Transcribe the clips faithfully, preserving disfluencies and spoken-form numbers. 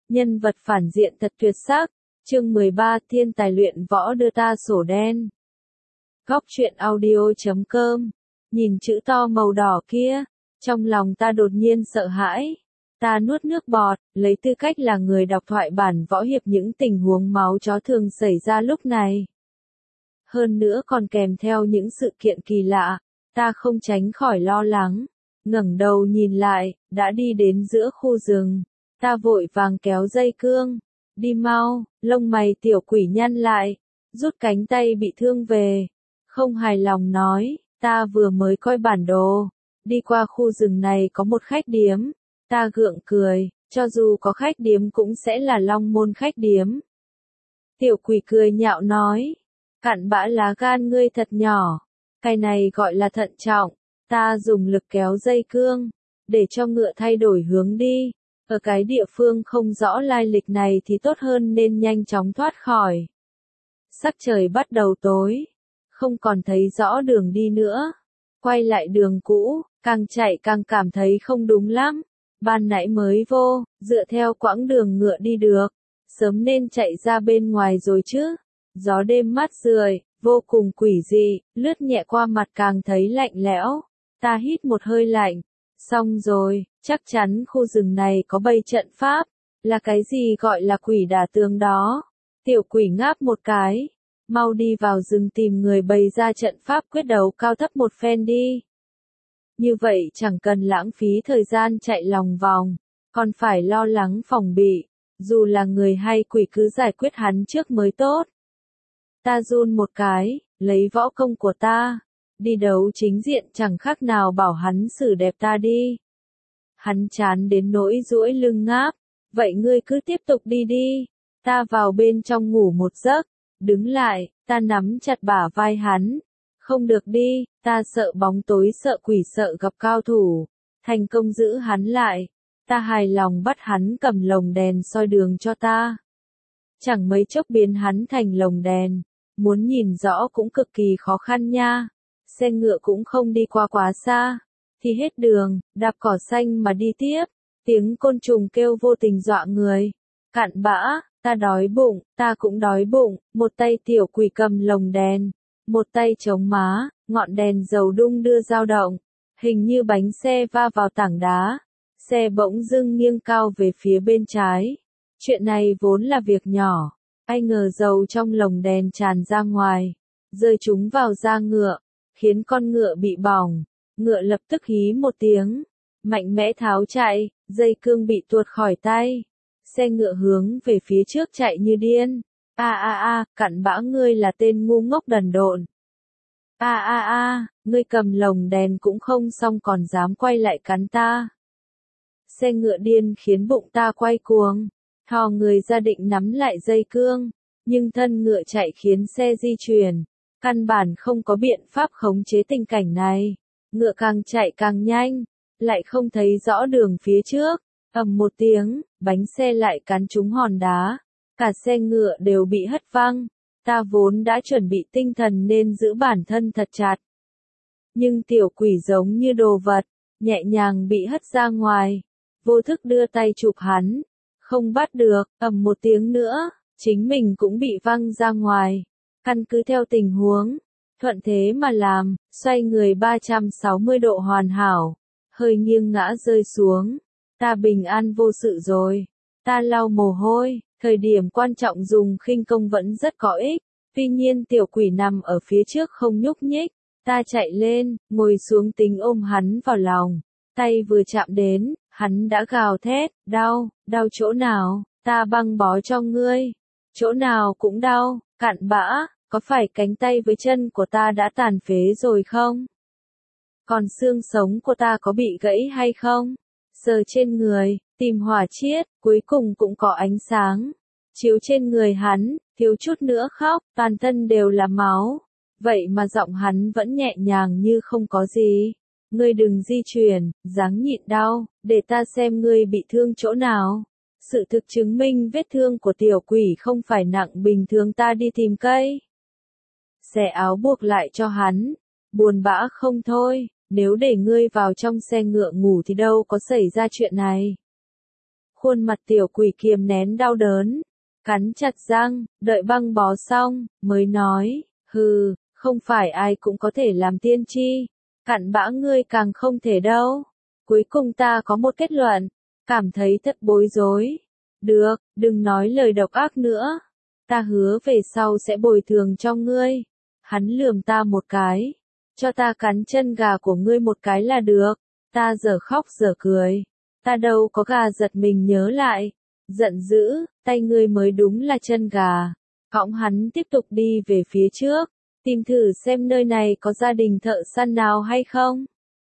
Nhân vật phản diện thật tuyệt sắc. Chương mười ba Thiên tài luyện võ đưa ta sổ đen. Góc truyện audio chấm com. Nhìn chữ to màu đỏ kia, trong lòng ta đột nhiên sợ hãi. Ta nuốt nước bọt, lấy tư cách là người đọc thoại bản võ hiệp những tình huống máu chó thường xảy ra lúc này. Hơn nữa còn kèm theo những sự kiện kỳ lạ, ta không tránh khỏi lo lắng. Ngẩng đầu nhìn lại, đã đi đến giữa khu rừng. Ta vội vàng kéo dây cương. Đi mau, lông mày tiểu quỷ nhăn lại, rút cánh tay bị thương về. Không hài lòng nói, ta vừa mới coi bản đồ. Đi qua khu rừng này có một khách điếm. Ta gượng cười, cho dù có khách điếm cũng sẽ là Long Môn khách điếm. Tiểu quỷ cười nhạo nói, cặn bã lá gan ngươi thật nhỏ. Cái này gọi là thận trọng. Ta dùng lực kéo dây cương, để cho ngựa thay đổi hướng đi. Ở cái địa phương không rõ lai lịch này thì tốt hơn nên nhanh chóng thoát khỏi. Sắc trời bắt đầu tối, không còn thấy rõ đường đi nữa. Quay lại đường cũ, càng chạy càng cảm thấy không đúng lắm. Ban nãy mới vô, dựa theo quãng đường ngựa đi được, sớm nên chạy ra bên ngoài rồi chứ. Gió đêm mát rượi, vô cùng quỷ dị, lướt nhẹ qua mặt càng thấy lạnh lẽo. Ta hít một hơi lạnh. Xong rồi, chắc chắn khu rừng này có bày trận pháp. Là cái gì gọi là quỷ đả tường đó? Tiểu quỷ ngáp một cái. Mau đi vào rừng tìm người bày ra trận pháp quyết đấu cao thấp một phen đi. Như vậy chẳng cần lãng phí thời gian chạy lòng vòng, còn phải lo lắng phòng bị. Dù là người hay quỷ cứ giải quyết hắn trước mới tốt. Ta run một cái, lấy võ công của ta. Đi đấu chính diện chẳng khác nào bảo hắn xử đẹp ta đi. Hắn chán đến nỗi duỗi lưng ngáp. Vậy ngươi cứ tiếp tục đi đi. Ta vào bên trong ngủ một giấc. Đứng lại, ta nắm chặt bả vai hắn. Không được đi, ta sợ bóng tối sợ quỷ sợ gặp cao thủ. Thành công giữ hắn lại. Ta hài lòng bắt hắn cầm lồng đèn soi đường cho ta. Chẳng mấy chốc biến hắn thành lồng đèn. Muốn nhìn rõ cũng cực kỳ khó khăn nha. Xe ngựa cũng không đi qua quá xa, thì hết đường, đạp cỏ xanh mà đi tiếp. Tiếng côn trùng kêu vô tình dọa người. Cặn bã, ta đói bụng, ta cũng đói bụng. Một tay tiểu quỷ cầm lồng đèn, một tay chống má, ngọn đèn dầu đung đưa dao động. Hình như bánh xe va vào tảng đá. Xe bỗng dưng nghiêng cao về phía bên trái. Chuyện này vốn là việc nhỏ. Ai ngờ dầu trong lồng đèn tràn ra ngoài, rơi chúng vào da ngựa, khiến con ngựa bị bỏng. Ngựa lập tức hí một tiếng, mạnh mẽ tháo chạy, dây cương bị tuột khỏi tay. Xe ngựa hướng về phía trước chạy như điên. A a a, cặn bã ngươi là tên ngu ngốc đần độn. A a a, ngươi cầm lồng đèn cũng không xong còn dám quay lại cắn ta. Xe ngựa điên khiến bụng ta quay cuồng. Thò người ra định nắm lại dây cương, nhưng thân ngựa chạy khiến xe di chuyển. Căn bản không có biện pháp khống chế tình cảnh này. Ngựa càng chạy càng nhanh, lại không thấy rõ đường phía trước. Ầm một tiếng, bánh xe lại cán trúng hòn đá. Cả xe ngựa đều bị hất văng. Ta vốn đã chuẩn bị tinh thần nên giữ bản thân thật chặt. Nhưng tiểu quỷ giống như đồ vật, nhẹ nhàng bị hất ra ngoài. Vô thức đưa tay chụp hắn. Không bắt được, ầm một tiếng nữa, chính mình cũng bị văng ra ngoài. Căn cứ theo tình huống, thuận thế mà làm, xoay người ba trăm sáu mươi độ hoàn hảo, hơi nghiêng ngã rơi xuống. Ta bình an vô sự rồi. Ta lau mồ hôi, thời điểm quan trọng dùng khinh công vẫn rất có ích. Tuy nhiên tiểu quỷ nằm ở phía trước không nhúc nhích. Ta chạy lên, ngồi xuống tính ôm hắn vào lòng. Tay vừa chạm đến, hắn đã gào thét, đau, đau chỗ nào, ta băng bó cho ngươi. Chỗ nào cũng đau, cặn bã, có phải cánh tay với chân của ta đã tàn phế rồi không? Còn xương sống của ta có bị gãy hay không? Sờ trên người, tìm hỏa chiết, cuối cùng cũng có ánh sáng. Chiếu trên người hắn, thiếu chút nữa khóc, toàn thân đều là máu. Vậy mà giọng hắn vẫn nhẹ nhàng như không có gì. Ngươi đừng di chuyển, dáng nhịn đau, để ta xem ngươi bị thương chỗ nào. Sự thực chứng minh vết thương của tiểu quỷ không phải nặng bình thường ta đi tìm cây. Xẻ áo buộc lại cho hắn. Buồn bã không thôi, nếu để ngươi vào trong xe ngựa ngủ thì đâu có xảy ra chuyện này. Khuôn mặt tiểu quỷ kiềm nén đau đớn, cắn chặt răng, đợi băng bó xong, mới nói, hừ, không phải ai cũng có thể làm tiên tri, cặn bã ngươi càng không thể đâu. Cuối cùng ta có một kết luận, cảm thấy thật bối rối. Được, đừng nói lời độc ác nữa, ta hứa về sau sẽ bồi thường cho ngươi. Hắn lườm ta một cái, cho ta cắn chân gà của ngươi một cái là được. Ta giờ khóc giờ cười, ta đâu có gà giật mình nhớ lại, giận dữ, tay ngươi mới đúng là chân gà. Cõng hắn tiếp tục đi về phía trước, tìm thử xem nơi này có gia đình thợ săn nào hay không.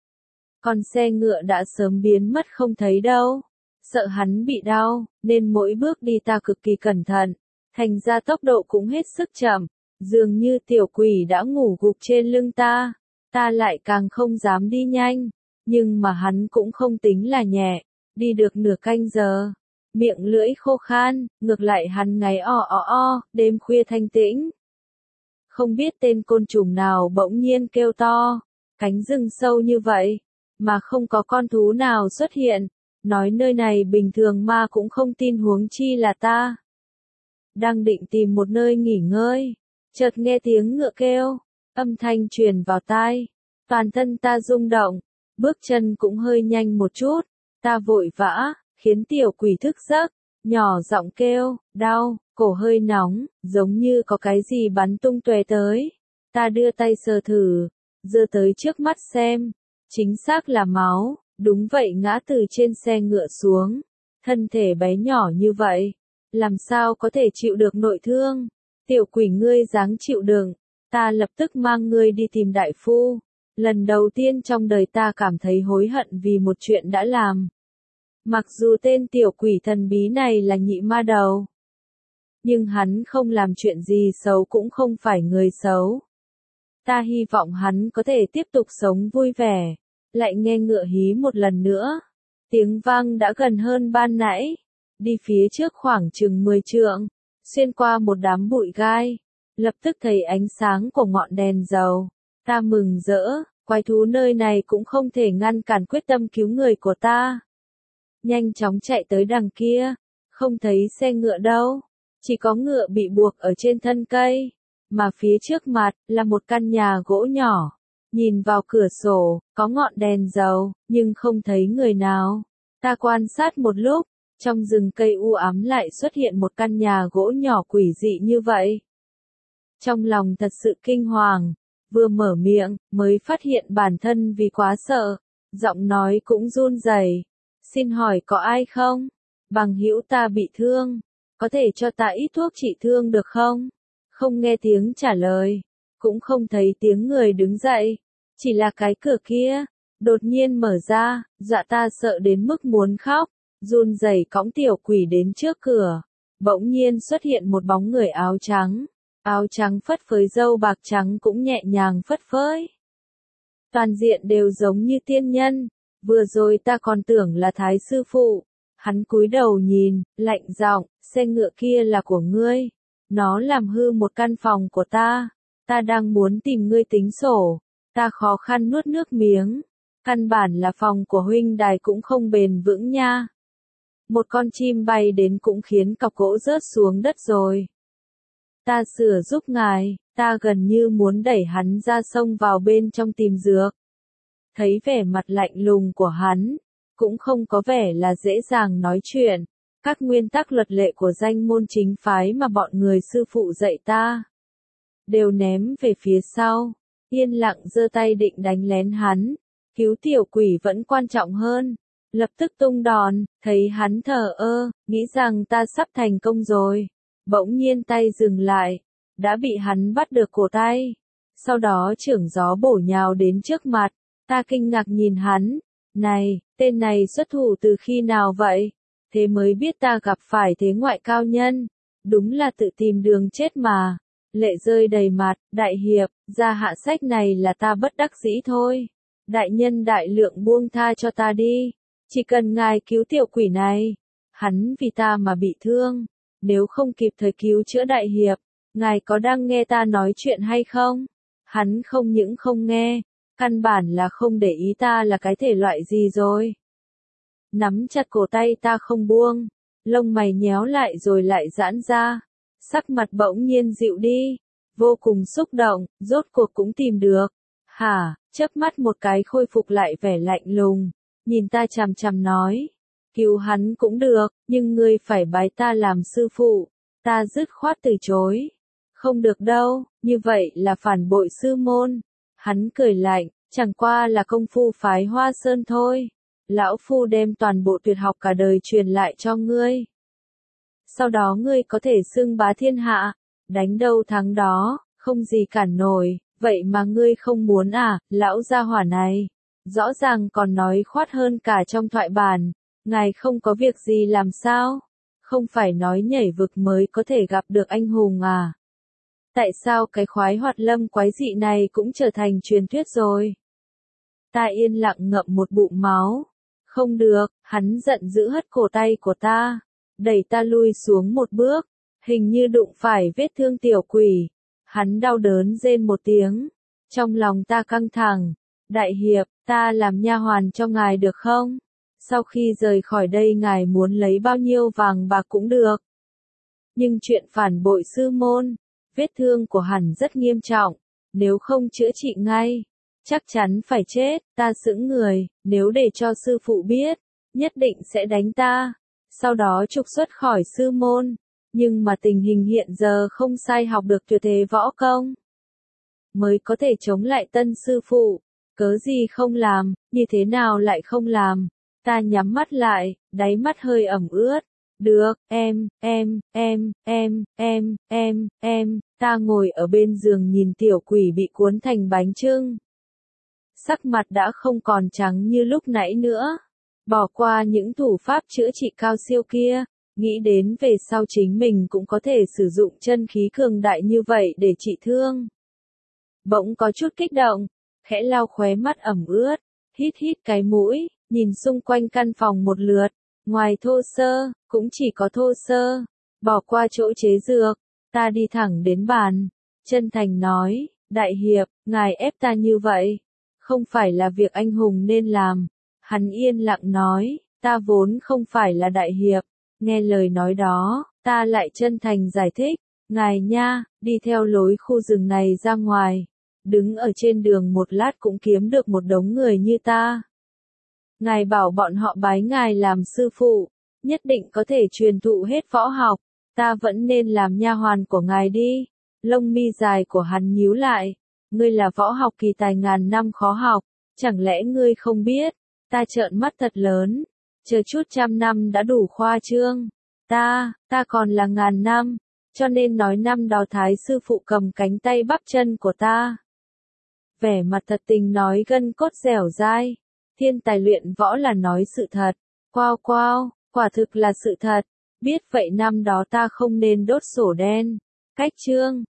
Còn xe ngựa đã sớm biến mất không thấy đâu. Sợ hắn bị đau, nên mỗi bước đi ta cực kỳ cẩn thận, thành ra tốc độ cũng hết sức chậm. Dường như tiểu quỷ đã ngủ gục trên lưng ta, ta lại càng không dám đi nhanh. Nhưng mà hắn cũng không tính là nhẹ, đi được nửa canh giờ, miệng lưỡi khô khan, ngược lại hắn ngáy o o o, đêm khuya thanh tĩnh. Không biết tên côn trùng nào bỗng nhiên kêu to, cánh rừng sâu như vậy, mà không có con thú nào xuất hiện, nói nơi này bình thường ma cũng không tin huống chi là ta. Đang định tìm một nơi nghỉ ngơi, chợt nghe tiếng ngựa kêu, âm thanh truyền vào tai, toàn thân ta rung động, bước chân cũng hơi nhanh một chút, ta vội vã, khiến tiểu quỷ thức giấc, nhỏ giọng kêu, đau, cổ hơi nóng, giống như có cái gì bắn tung tóe tới. Ta đưa tay sờ thử, giơ tới trước mắt xem, chính xác là máu, đúng vậy, ngã từ trên xe ngựa xuống, thân thể bé nhỏ như vậy, làm sao có thể chịu được nội thương. Tiểu quỷ ngươi dáng chịu đựng, ta lập tức mang ngươi đi tìm đại phu. Lần đầu tiên trong đời ta cảm thấy hối hận vì một chuyện đã làm. Mặc dù tên tiểu quỷ thần bí này là nhị ma đầu, nhưng hắn không làm chuyện gì xấu, cũng không phải người xấu. Ta hy vọng hắn có thể tiếp tục sống vui vẻ. Lại nghe ngựa hí một lần nữa. Tiếng vang đã gần hơn ban nãy. Đi phía trước khoảng chừng mười trượng, xuyên qua một đám bụi gai, lập tức thấy ánh sáng của ngọn đèn dầu. Ta mừng rỡ, quái thú nơi này cũng không thể ngăn cản quyết tâm cứu người của ta. Nhanh chóng chạy tới đằng kia, không thấy xe ngựa đâu, chỉ có ngựa bị buộc ở trên thân cây, mà phía trước mặt là một căn nhà gỗ nhỏ. Nhìn vào cửa sổ, có ngọn đèn dầu, nhưng không thấy người nào. Ta quan sát một lúc, trong rừng cây u ám lại xuất hiện một căn nhà gỗ nhỏ quỷ dị như vậy. Trong lòng thật sự kinh hoàng, vừa mở miệng, mới phát hiện bản thân vì quá sợ, giọng nói cũng run rẩy. Xin hỏi có ai không? Bằng hữu ta bị thương, có thể cho ta ít thuốc trị thương được không? Không nghe tiếng trả lời, cũng không thấy tiếng người đứng dậy, chỉ là cái cửa kia, đột nhiên mở ra, dọa ta sợ đến mức muốn khóc, run rẩy cõng tiểu quỷ đến trước cửa. Bỗng nhiên xuất hiện một bóng người áo trắng, áo trắng phất phới, râu bạc trắng cũng nhẹ nhàng phất phới. Toàn diện đều giống như tiên nhân, vừa rồi ta còn tưởng là Thái sư phụ. Hắn cúi đầu nhìn, lạnh giọng, xe ngựa kia là của ngươi, nó làm hư một căn phòng của ta, ta đang muốn tìm ngươi tính sổ. Ta khó khăn nuốt nước miếng, căn bản là phòng của huynh đài cũng không bền vững nha. Một con chim bay đến cũng khiến cọc gỗ rớt xuống đất rồi. Ta sửa giúp ngài, ta gần như muốn đẩy hắn ra sông vào bên trong tìm dược. Thấy vẻ mặt lạnh lùng của hắn, cũng không có vẻ là dễ dàng nói chuyện. Các nguyên tắc luật lệ của danh môn chính phái mà bọn người sư phụ dạy ta, đều ném về phía sau. Yên lặng giơ tay định đánh lén hắn, cứu tiểu quỷ vẫn quan trọng hơn. Lập tức tung đòn, thấy hắn thờ ơ, nghĩ rằng ta sắp thành công rồi. Bỗng nhiên tay dừng lại, đã bị hắn bắt được cổ tay. Sau đó chưởng gió bổ nhào đến trước mặt, ta kinh ngạc nhìn hắn. Này, tên này xuất thủ từ khi nào vậy? Thế mới biết ta gặp phải thế ngoại cao nhân. Đúng là tự tìm đường chết mà. Lệ rơi đầy mặt, đại hiệp, ra hạ sách này là ta bất đắc dĩ thôi. Đại nhân đại lượng buông tha cho ta đi. Chỉ cần ngài cứu tiểu quỷ này. Hắn vì ta mà bị thương. Nếu không kịp thời cứu chữa đại hiệp, ngài có đang nghe ta nói chuyện hay không? Hắn không những không nghe, căn bản là không để ý ta là cái thể loại gì rồi. nắm chặt cổ tay ta không buông, lông mày nhéo lại rồi lại giãn ra, sắc mặt bỗng nhiên dịu đi, vô cùng xúc động, rốt cuộc cũng tìm được. Hả, chớp mắt một cái khôi phục lại vẻ lạnh lùng, nhìn ta chằm chằm nói, cứu hắn cũng được, nhưng ngươi phải bái ta làm sư phụ. Ta dứt khoát từ chối. Không được đâu, như vậy là phản bội sư môn. Hắn cười lạnh, chẳng qua là công phu phái Hoa Sơn thôi. Lão Phu đem toàn bộ tuyệt học cả đời truyền lại cho ngươi. Sau đó ngươi có thể xưng bá thiên hạ, đánh đâu thắng đó, không gì cản nổi, vậy mà ngươi không muốn à, lão gia hỏa này. Rõ ràng còn nói khoát hơn cả trong thoại bản, ngài không có việc gì làm sao? Không phải nói nhảy vực mới có thể gặp được anh hùng à? Tại sao cái khoái hoạt lâm quái dị này cũng trở thành truyền thuyết rồi? Ta yên lặng ngậm một bụng máu. Không được, hắn giận dữ hất cổ tay của ta, đẩy ta lui xuống một bước, hình như đụng phải vết thương tiểu quỷ. Hắn đau đớn rên một tiếng, trong lòng ta căng thẳng. Đại hiệp, ta làm nha hoàn cho ngài được không? Sau khi rời khỏi đây ngài muốn lấy bao nhiêu vàng bạc cũng được. Nhưng chuyện phản bội sư môn, vết thương của hắn rất nghiêm trọng, nếu không chữa trị ngay, chắc chắn phải chết. Ta sững người, nếu để cho sư phụ biết, nhất định sẽ đánh ta, sau đó trục xuất khỏi sư môn. Nhưng mà tình hình hiện giờ không sai, học được tuyệt thế võ công, mới có thể chống lại tân sư phụ. Cớ gì không làm, như thế nào lại không làm? Ta nhắm mắt lại, đáy mắt hơi ẩm ướt. Được, em, em, em, em, em, em, em, ta ngồi ở bên giường nhìn tiểu quỷ bị cuốn thành bánh chưng. Sắc mặt đã không còn trắng như lúc nãy nữa. Bỏ qua những thủ pháp chữa trị cao siêu kia, nghĩ đến về sau chính mình cũng có thể sử dụng chân khí cường đại như vậy để trị thương. Bỗng có chút kích động, khẽ lau khóe mắt ẩm ướt, hít hít cái mũi, nhìn xung quanh căn phòng một lượt, ngoài thô sơ, cũng chỉ có thô sơ. Bỏ qua chỗ chế dược, ta đi thẳng đến bàn, chân thành nói, đại hiệp, ngài ép ta như vậy, không phải là việc anh hùng nên làm. Hắn yên lặng nói, ta vốn không phải là đại hiệp. Nghe lời nói đó, ta lại chân thành giải thích, ngài nha, đi theo lối khu rừng này ra ngoài, đứng ở trên đường một lát cũng kiếm được một đống người như ta. Ngài bảo bọn họ bái ngài làm sư phụ, nhất định có thể truyền thụ hết võ học, ta vẫn nên làm nha hoàn của ngài đi. Lông mi dài của hắn nhíu lại, ngươi là võ học kỳ tài ngàn năm khó học, chẳng lẽ ngươi không biết? Ta trợn mắt thật lớn, chờ chút trăm năm đã đủ khoa trương. Ta, ta còn là ngàn năm, cho nên nói năm đó thái sư phụ cầm cánh tay bắp chân của ta. Vẻ mặt thật tình nói gân cốt dẻo dai, thiên tài luyện võ là nói sự thật. Quao quao, quả thực là sự thật, biết vậy năm đó ta không nên đốt sổ đen. Cách chương